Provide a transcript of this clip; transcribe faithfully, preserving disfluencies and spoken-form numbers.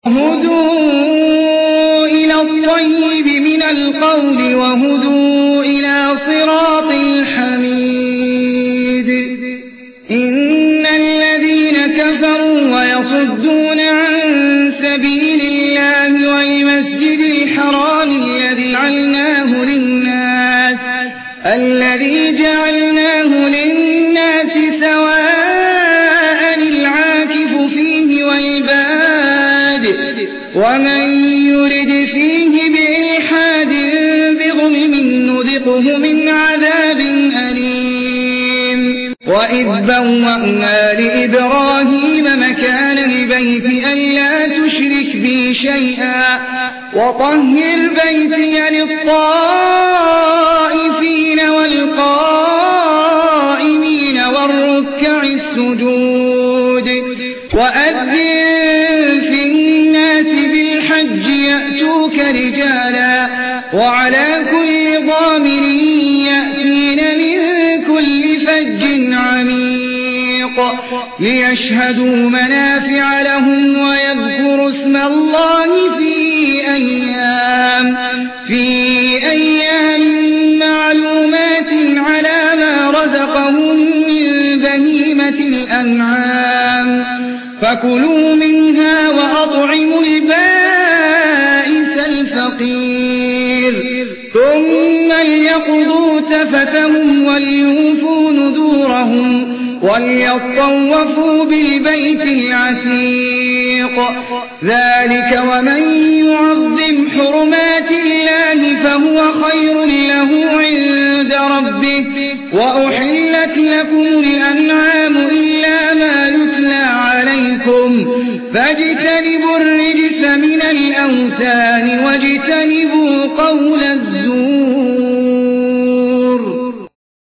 هدوا إلى الطيب من القول وهدوا إلى صراط الحميد إن الذين كفروا ويصدون عن سبيل الله والمسجد الحرام الذي جعلناه للناس الذي جعلناه للناس سواء العاكف فيه والباد ومن يرد فيه بإلحاد بظلم نذقه من عذاب أليم وإذ بوأنا لإبراهيم مكان البيت ألا تشرك بي شيئا وطهر بيتي للطائفين والقائمين والركع السجود وأذن في الناس بالحج يأتوك رجالا وعلى كل ضامر يأتين من كل فج عميق ليشهدوا منافع لهم ويذكروا اسم الله في أيام في أيام معلومات على ما رزقهم من بهيمة الأنعام فكلوا منها وأطعموا البائس الفقير ثم ليقضوا تفتهم وليوفوا نذورهم وليطوفوا بالبيت العتيق ذلك ومن يعظم حرمات الله فهو خير له عند ربه وأحلت لكم الأنعام إلا ما يتلى عليكم فاجتنبوا الرجس من الأوثان واجتنبوا قول الزور